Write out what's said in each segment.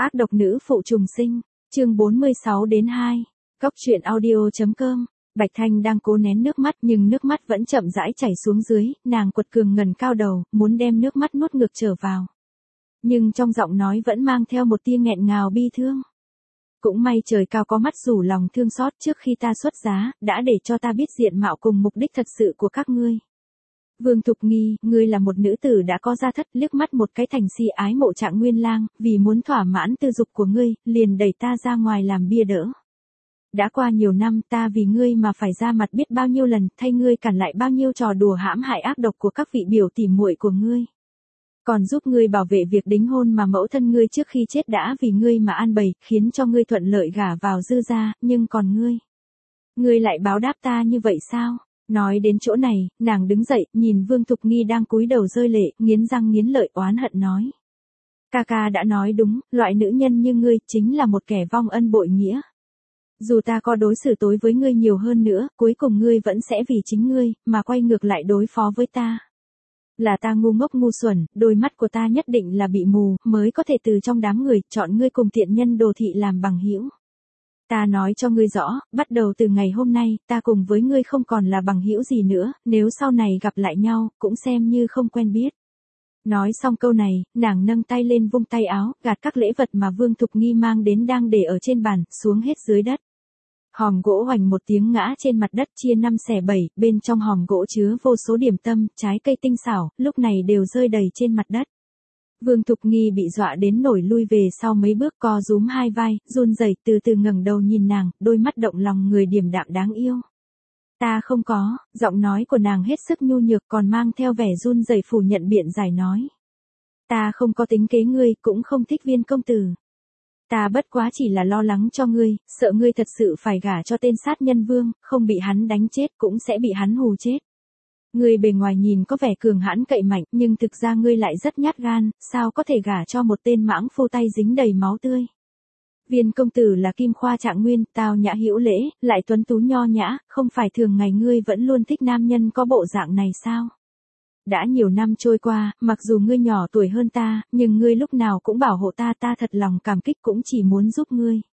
Ác độc nữ phụ trùng sinh, chương 46-2, Góc truyện audio.com. Bạch Thanh đang cố nén nước mắt nhưng nước mắt vẫn chậm rãi chảy xuống dưới, nàng quật cường ngẩng cao đầu, muốn đem nước mắt nuốt ngược trở vào. Nhưng trong giọng nói vẫn mang theo một tia nghẹn ngào bi thương. Cũng may trời cao có mắt rủ lòng thương xót trước khi ta xuất giá, đã để cho ta biết diện mạo cùng mục đích thật sự của các ngươi. Vương Thục Nghi, ngươi là một nữ tử đã có gia thất, liếc mắt một cái thành si ái mộ Trạng Nguyên Lang, vì muốn thỏa mãn tư dục của ngươi, liền đẩy ta ra ngoài làm bia đỡ. Đã qua nhiều năm ta vì ngươi mà phải ra mặt biết bao nhiêu lần, thay ngươi cản lại bao nhiêu trò đùa hãm hại ác độc của các vị biểu tỉ muội của ngươi. Còn giúp ngươi bảo vệ việc đính hôn mà mẫu thân ngươi trước khi chết đã vì ngươi mà an bày, khiến cho ngươi thuận lợi gả vào Dư gia, nhưng còn ngươi lại báo đáp ta như vậy sao? Nói đến chỗ này, nàng đứng dậy, nhìn Vương Thục Nghi đang cúi đầu rơi lệ, nghiến răng nghiến lợi oán hận nói. Ca ca đã nói đúng, loại nữ nhân như ngươi chính là một kẻ vong ân bội nghĩa. Dù ta có đối xử tối với ngươi nhiều hơn nữa, cuối cùng ngươi vẫn sẽ vì chính ngươi, mà quay ngược lại đối phó với ta. Là ta ngu ngốc ngu xuẩn, đôi mắt của ta nhất định là bị mù, mới có thể từ trong đám người, chọn ngươi cùng tiện nhân đồ thị làm bằng hữu. Ta nói cho ngươi rõ, bắt đầu từ ngày hôm nay, ta cùng với ngươi không còn là bằng hữu gì nữa, nếu sau này gặp lại nhau, cũng xem như không quen biết. Nói xong câu này, nàng nâng tay lên vung tay áo, gạt các lễ vật mà Vương Thục Nghi mang đến đang để ở trên bàn, xuống hết dưới đất. Hòm gỗ hoành một tiếng ngã trên mặt đất chia 5/7, bên trong hòm gỗ chứa vô số điểm tâm, trái cây tinh xảo, lúc này đều rơi đầy trên mặt đất. Vương Thục Nghi bị dọa đến nổi lui về sau mấy bước, co rúm hai vai, run rẩy, từ từ ngẩng đầu nhìn nàng, đôi mắt động lòng người điềm đạm đáng yêu. Ta không có, giọng nói của nàng hết sức nhu nhược còn mang theo vẻ run rẩy phủ nhận biện giải nói. Ta không có tính kế ngươi, cũng không thích Viên công tử. Ta bất quá chỉ là lo lắng cho ngươi, sợ ngươi thật sự phải gả cho tên sát nhân Vương, không bị hắn đánh chết cũng sẽ bị hắn hù chết. Ngươi bề ngoài nhìn có vẻ cường hãn cậy mạnh, nhưng thực ra ngươi lại rất nhát gan, sao có thể gả cho một tên mãng phu tay dính đầy máu tươi. Viên công tử là kim khoa Trạng Nguyên, tao nhã hữu lễ, lại tuấn tú nho nhã, không phải thường ngày ngươi vẫn luôn thích nam nhân có bộ dạng này sao? Đã nhiều năm trôi qua, mặc dù ngươi nhỏ tuổi hơn ta, nhưng ngươi lúc nào cũng bảo hộ ta, ta thật lòng cảm kích cũng chỉ muốn giúp ngươi.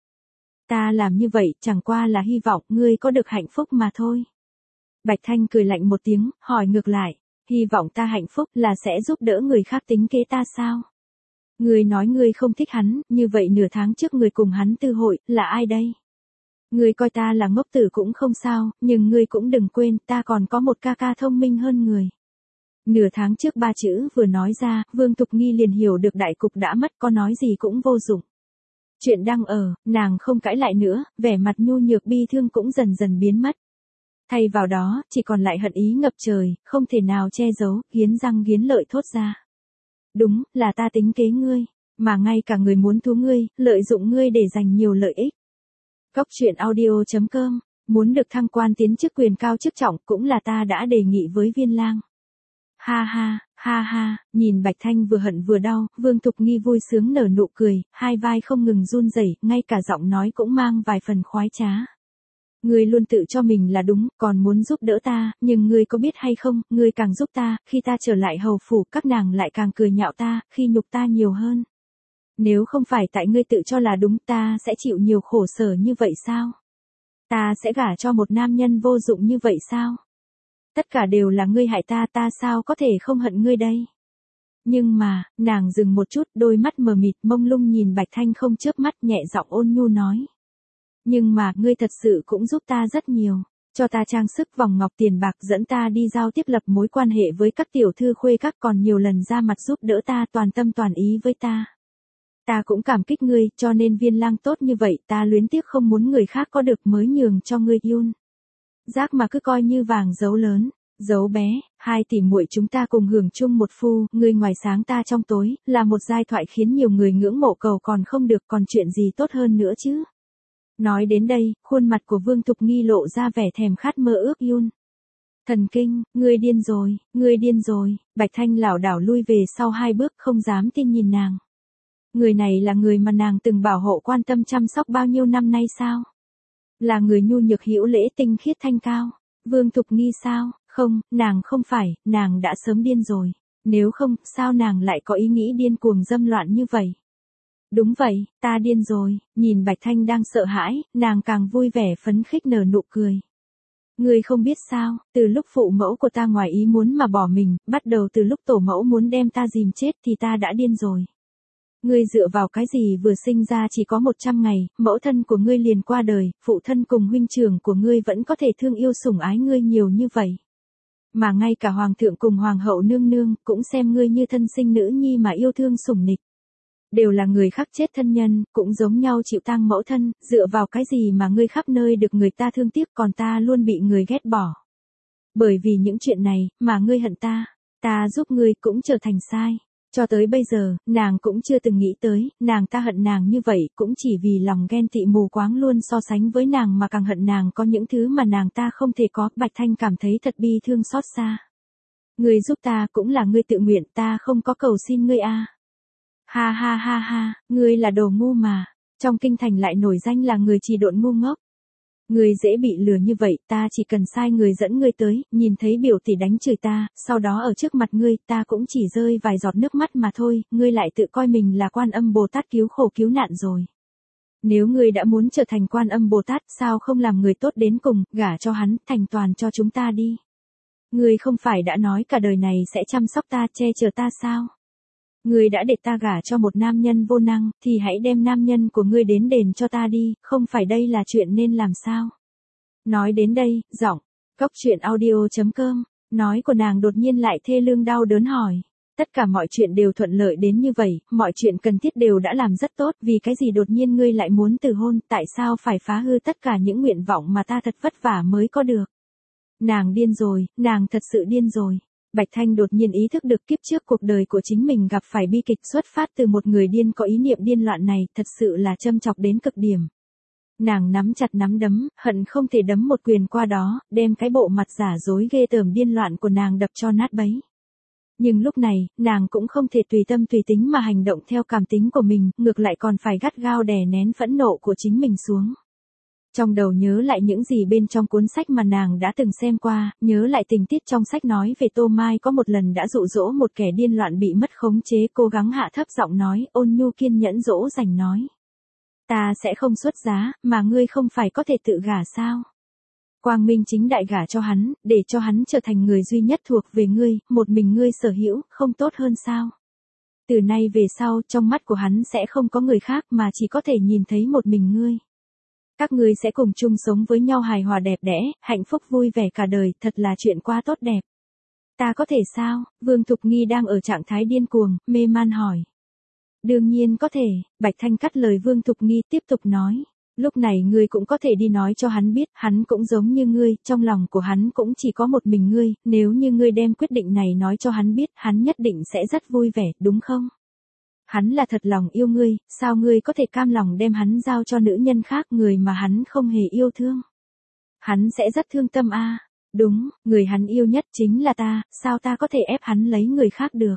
Ta làm như vậy chẳng qua là hy vọng ngươi có được hạnh phúc mà thôi. Bạch Thanh cười lạnh một tiếng, hỏi ngược lại, hy vọng ta hạnh phúc là sẽ giúp đỡ người khác tính kế ta sao? Ngươi nói ngươi không thích hắn, như vậy nửa tháng trước ngươi cùng hắn tư hội, là ai đây? Ngươi coi ta là ngốc tử cũng không sao, nhưng ngươi cũng đừng quên, ta còn có một ca ca thông minh hơn người. Nửa tháng trước ba chữ vừa nói ra, Vương Thục Nghi liền hiểu được đại cục đã mất, có nói gì cũng vô dụng. Chuyện đang ở, nàng không cãi lại nữa, vẻ mặt nhu nhược bi thương cũng dần dần biến mất. Thay vào đó, chỉ còn lại hận ý ngập trời, không thể nào che giấu, nghiến răng nghiến lợi thốt ra. Đúng, là ta tính kế ngươi, mà ngay cả người muốn thú ngươi, lợi dụng ngươi để giành nhiều lợi ích. Góc truyện audio.com, muốn được thăng quan tiến chức quyền cao chức trọng cũng là ta đã đề nghị với Viên Lang. Ha ha, nhìn Bạch Thanh vừa hận vừa đau, Vương Thục Nghi vui sướng nở nụ cười, hai vai không ngừng run rẩy, ngay cả giọng nói cũng mang vài phần khoái trá. Ngươi luôn tự cho mình là đúng, còn muốn giúp đỡ ta, nhưng ngươi có biết hay không, ngươi càng giúp ta, khi ta trở lại hầu phủ, các nàng lại càng cười nhạo ta, khi nhục ta nhiều hơn. Nếu không phải tại ngươi tự cho là đúng, ta sẽ chịu nhiều khổ sở như vậy sao? Ta sẽ gả cho một nam nhân vô dụng như vậy sao? Tất cả đều là ngươi hại ta, ta sao có thể không hận ngươi đây? Nhưng mà, nàng dừng một chút, đôi mắt mờ mịt mông lung nhìn Bạch Thanh không chớp mắt, nhẹ giọng ôn nhu nói. Nhưng mà, ngươi thật sự cũng giúp ta rất nhiều, cho ta trang sức vòng ngọc tiền bạc, dẫn ta đi giao tiếp lập mối quan hệ với các tiểu thư khuê các, còn nhiều lần ra mặt giúp đỡ ta, toàn tâm toàn ý với ta. Ta cũng cảm kích ngươi, cho nên Viên Lang tốt như vậy, ta luyến tiếc không muốn người khác có được mới nhường cho ngươi Yun. Giác mà cứ coi như vàng giấu lớn, giấu bé, hai tỷ muội chúng ta cùng hưởng chung một phu, ngươi ngoài sáng ta trong tối, là một giai thoại khiến nhiều người ngưỡng mộ cầu còn không được, còn chuyện gì tốt hơn nữa chứ? Nói đến đây, khuôn mặt của Vương Thục Nghi lộ ra vẻ thèm khát mơ ước Yun. Thần kinh, ngươi điên rồi, Bạch Thanh lảo đảo lui về sau hai bước không dám tin nhìn nàng. Người này là người mà nàng từng bảo hộ quan tâm chăm sóc bao nhiêu năm nay sao? Là người nhu nhược hữu lễ tinh khiết thanh cao. Vương Thục Nghi sao? Không, nàng không phải, nàng đã sớm điên rồi. Nếu không, sao nàng lại có ý nghĩ điên cuồng dâm loạn như vậy? Đúng vậy, ta điên rồi, nhìn Bạch Thanh đang sợ hãi, nàng càng vui vẻ phấn khích nở nụ cười. Ngươi không biết sao, từ lúc phụ mẫu của ta ngoài ý muốn mà bỏ mình, bắt đầu từ lúc tổ mẫu muốn đem ta dìm chết thì ta đã điên rồi. Ngươi dựa vào cái gì vừa sinh ra chỉ có 100 ngày, mẫu thân của ngươi liền qua đời, phụ thân cùng huynh trưởng của ngươi vẫn có thể thương yêu sủng ái ngươi nhiều như vậy. Mà ngay cả hoàng thượng cùng hoàng hậu nương nương cũng xem ngươi như thân sinh nữ nhi mà yêu thương sủng nịch. Đều là người khác chết thân nhân, cũng giống nhau chịu tang mẫu thân, dựa vào cái gì mà ngươi khắp nơi được người ta thương tiếc còn ta luôn bị người ghét bỏ. Bởi vì những chuyện này, mà ngươi hận ta giúp ngươi cũng trở thành sai. Cho tới bây giờ, nàng cũng chưa từng nghĩ tới, ta hận nàng như vậy cũng chỉ vì lòng ghen tị mù quáng luôn so sánh với nàng mà càng hận nàng có những thứ mà ta không thể có. Bạch Thanh cảm thấy thật bi thương xót xa. Ngươi giúp ta cũng là ngươi tự nguyện, ta không có cầu xin ngươi a. Ha ha ha ha, ngươi là đồ ngu mà, trong kinh thành lại nổi danh là người trì độn ngu ngốc. Ngươi dễ bị lừa như vậy, ta chỉ cần sai người dẫn ngươi tới, nhìn thấy biểu tỷ đánh chửi ta, sau đó ở trước mặt ngươi, ta cũng chỉ rơi vài giọt nước mắt mà thôi, ngươi lại tự coi mình là Quan Âm Bồ Tát cứu khổ cứu nạn rồi. Nếu ngươi đã muốn trở thành Quan Âm Bồ Tát, sao không làm người tốt đến cùng, gả cho hắn, thành toàn cho chúng ta đi. Ngươi không phải đã nói cả đời này sẽ chăm sóc ta, che chở ta sao? Ngươi đã để ta gả cho một nam nhân vô năng, thì hãy đem nam nhân của ngươi đến đền cho ta đi, không phải đây là chuyện nên làm sao? Nói đến đây, giọng, coctruyện.audio.com, nói của nàng đột nhiên lại thê lương đau đớn hỏi. Tất cả mọi chuyện đều thuận lợi đến như vậy, mọi chuyện cần thiết đều đã làm rất tốt, vì cái gì đột nhiên ngươi lại muốn từ hôn, tại sao phải phá hư tất cả những nguyện vọng mà ta thật vất vả mới có được? Nàng điên rồi, nàng thật sự điên rồi. Bạch Thanh đột nhiên ý thức được kiếp trước cuộc đời của chính mình gặp phải bi kịch xuất phát từ một người điên có ý niệm điên loạn này, thật sự là châm chọc đến cực điểm. Nàng nắm chặt nắm đấm, hận không thể đấm một quyền qua đó, đem cái bộ mặt giả dối ghê tởm điên loạn của nàng đập cho nát bấy. Nhưng lúc này, nàng cũng không thể tùy tâm tùy tính mà hành động theo cảm tính của mình, ngược lại còn phải gắt gao đè nén phẫn nộ của chính mình xuống. Trong đầu nhớ lại những gì bên trong cuốn sách mà nàng đã từng xem qua, nhớ lại tình tiết trong sách nói về Tô Mai có một lần đã dụ dỗ một kẻ điên loạn bị mất khống chế, cố gắng hạ thấp giọng nói, ôn nhu kiên nhẫn dỗ dành nói. Ta sẽ không xuất giá, mà ngươi không phải có thể tự gả sao? Quang minh chính đại gả cho hắn, để cho hắn trở thành người duy nhất thuộc về ngươi, một mình ngươi sở hữu, không tốt hơn sao? Từ nay về sau, trong mắt của hắn sẽ không có người khác mà chỉ có thể nhìn thấy một mình ngươi. Các ngươi sẽ cùng chung sống với nhau hài hòa đẹp đẽ, hạnh phúc vui vẻ cả đời, thật là chuyện quá tốt đẹp. Ta có thể sao? Vương Thục Nghi đang ở trạng thái điên cuồng, mê man hỏi. Đương nhiên có thể, Bạch Thanh cắt lời Vương Thục Nghi tiếp tục nói. Lúc này ngươi cũng có thể đi nói cho hắn biết, hắn cũng giống như ngươi, trong lòng của hắn cũng chỉ có một mình ngươi, nếu như ngươi đem quyết định này nói cho hắn biết, hắn nhất định sẽ rất vui vẻ, đúng không? Hắn là thật lòng yêu ngươi, sao ngươi có thể cam lòng đem hắn giao cho nữ nhân khác, người mà hắn không hề yêu thương? Hắn sẽ rất thương tâm a. Đúng, người hắn yêu nhất chính là ta, sao ta có thể ép hắn lấy người khác được?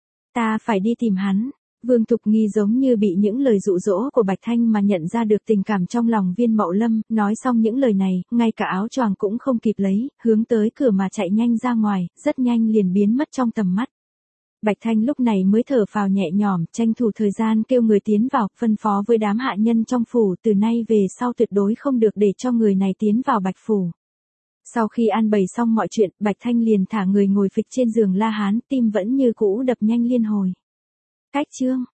Ta phải đi tìm hắn. Vương Thục Nghi giống như bị những lời dụ dỗ của Bạch Thanh mà nhận ra được tình cảm trong lòng Viên Mậu Lâm, nói xong những lời này, ngay cả áo choàng cũng không kịp lấy, hướng tới cửa mà chạy nhanh ra ngoài, rất nhanh liền biến mất trong tầm mắt. Bạch Thanh lúc này mới thở phào nhẹ nhõm, tranh thủ thời gian kêu người tiến vào, phân phó với đám hạ nhân trong phủ, từ nay về sau tuyệt đối không được để cho người này tiến vào Bạch phủ. Sau khi an bày xong mọi chuyện, Bạch Thanh liền thả người ngồi phịch trên giường La Hán, tim vẫn như cũ đập nhanh liên hồi. Cách chương